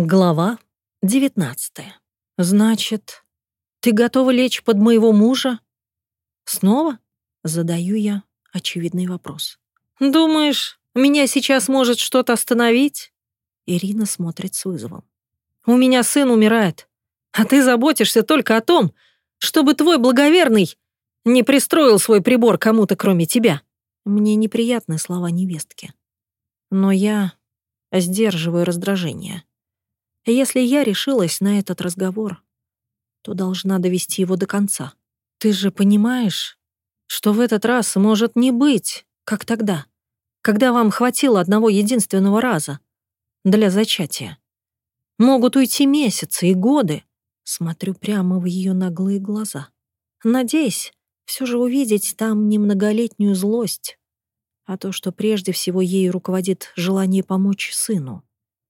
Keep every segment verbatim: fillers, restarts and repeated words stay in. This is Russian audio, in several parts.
Глава девятнадцатая. «Значит, ты готова лечь под моего мужа?» «Снова?» — задаю я очевидный вопрос. «Думаешь, меня сейчас может что-то остановить?» Ирина смотрит с вызовом. «У меня сын умирает, а ты заботишься только о том, чтобы твой благоверный не пристроил свой прибор кому-то, кроме тебя». Мне неприятны слова невестки, но я сдерживаю раздражение. Если я решилась на этот разговор, то должна довести его до конца. Ты же понимаешь, что в этот раз может не быть, как тогда, когда вам хватило одного единственного раза для зачатия. Могут уйти месяцы и годы. Смотрю прямо в ее наглые глаза, надеясь все же увидеть там не многолетнюю злость, а то, что прежде всего ею руководит желание помочь сыну,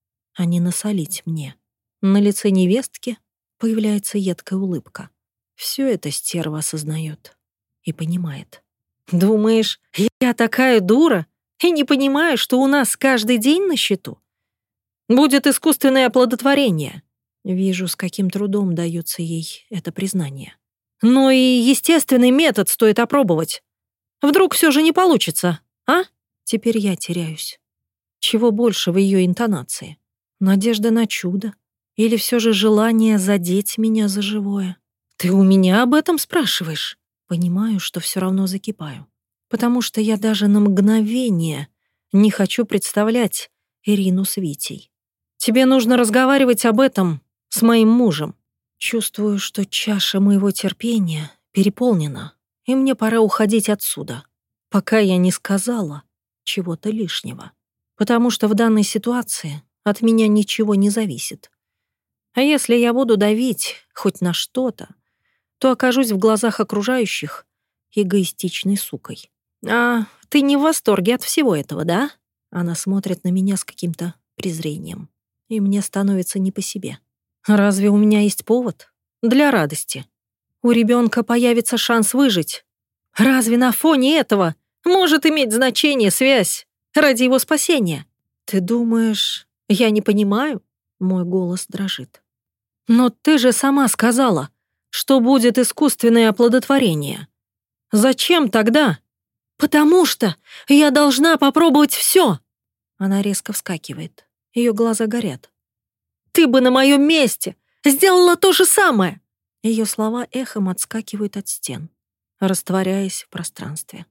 а не насолить мне. На лице невестки появляется едкая улыбка. Все это стерва осознает и понимает. «Думаешь, я такая дура и не понимаю, что у нас каждый день на счету? Будет искусственное оплодотворение». Вижу, с каким трудом дается ей это признание. «Но и естественный метод стоит опробовать. Вдруг все же не получится, а?» Теперь я теряюсь. Чего больше в ее интонации? Надежда на чудо? Или все же желание задеть меня за живое? Ты у меня об этом спрашиваешь? Понимаю, что все равно закипаю. Потому что я даже на мгновение не хочу представлять Ирину с Витей. Тебе нужно разговаривать об этом с моим мужем. Чувствую, что чаша моего терпения переполнена, и мне пора уходить отсюда, пока я не сказала чего-то лишнего. Потому что в данной ситуации от меня ничего не зависит. А если я буду давить хоть на что-то, то окажусь в глазах окружающих эгоистичной сукой. «А ты не в восторге от всего этого, да?» Она смотрит на меня с каким-то презрением, и мне становится не по себе. «Разве у меня есть повод для радости? У ребенка появится шанс выжить. Разве на фоне этого может иметь значение связь ради его спасения? Ты думаешь, я не понимаю?» Мой голос дрожит. «Но ты же сама сказала, что будет искусственное оплодотворение. Зачем тогда?» «Потому что я должна попробовать все!» Она резко вскакивает. Ее глаза горят. «Ты бы на моем месте сделала то же самое!» Ее слова эхом отскакивают от стен, растворяясь в пространстве.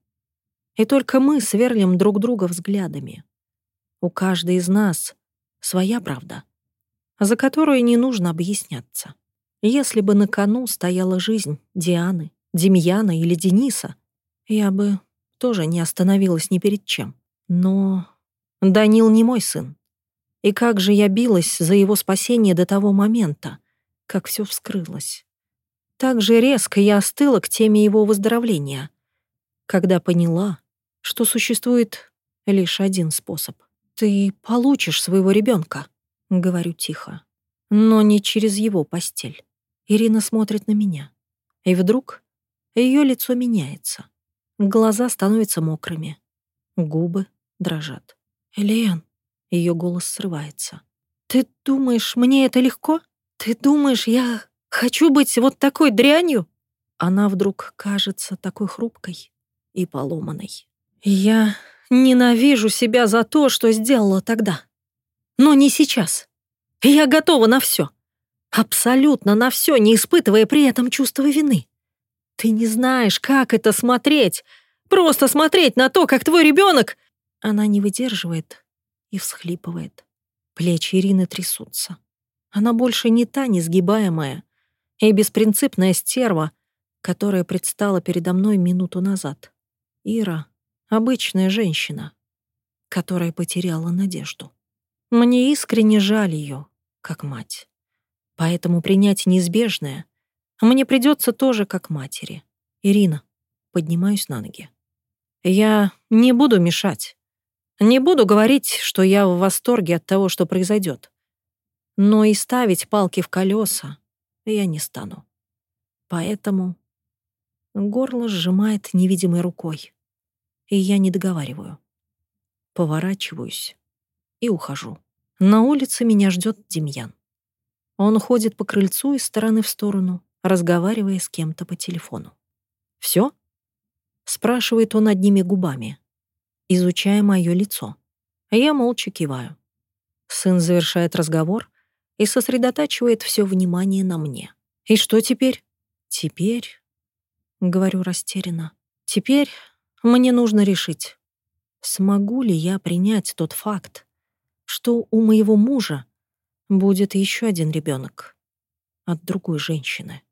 И только мы сверлим друг друга взглядами. У каждой из нас своя правда, за которую не нужно объясняться. Если бы на кону стояла жизнь Дианы, Демьяна или Дениса, я бы тоже не остановилась ни перед чем. Но Данил не мой сын. И как же я билась за его спасение до того момента, как все вскрылось. Так же резко я остыла к теме его выздоровления, когда поняла, что существует лишь один способ. «Ты получишь своего ребенка», — говорю тихо, но не через его постель. Ирина смотрит на меня, и вдруг ее лицо меняется. Глаза становятся мокрыми, губы дрожат. «Лен», — ее голос срывается. «Ты думаешь, мне это легко? Ты думаешь, я хочу быть вот такой дрянью?» Она вдруг кажется такой хрупкой и поломанной. «Я ненавижу себя за то, что сделала тогда. Но не сейчас. Я готова на все. Абсолютно на все, не испытывая при этом чувства вины. Ты не знаешь, как это смотреть. Просто смотреть на то, как твой ребенок...» Она не выдерживает и всхлипывает. Плечи Ирины трясутся. Она больше не та несгибаемая и беспринципная стерва, которая предстала передо мной минуту назад. Ира — обычная женщина, которая потеряла надежду. Мне искренне жаль ее, как мать. Поэтому принять неизбежное мне придется тоже как матери. «Ирина», поднимаюсь на ноги. «Я не буду мешать. Не буду говорить, что я в восторге от того, что произойдет. Но и ставить палки в колеса я не стану. Поэтому горло сжимает невидимой рукой, и я не договариваю. Поворачиваюсь и ухожу. На улице меня ждет Демьян. Он ходит по крыльцу из стороны в сторону, разговаривая с кем-то по телефону. «Всё?» — спрашивает он одними губами, изучая мое лицо. Я молча киваю. Сын завершает разговор и сосредотачивает все внимание на мне. «И что теперь?» «Теперь...» — говорю растерянно. «Теперь мне нужно решить, смогу ли я принять тот факт, что у моего мужа будет еще один ребенок от другой женщины».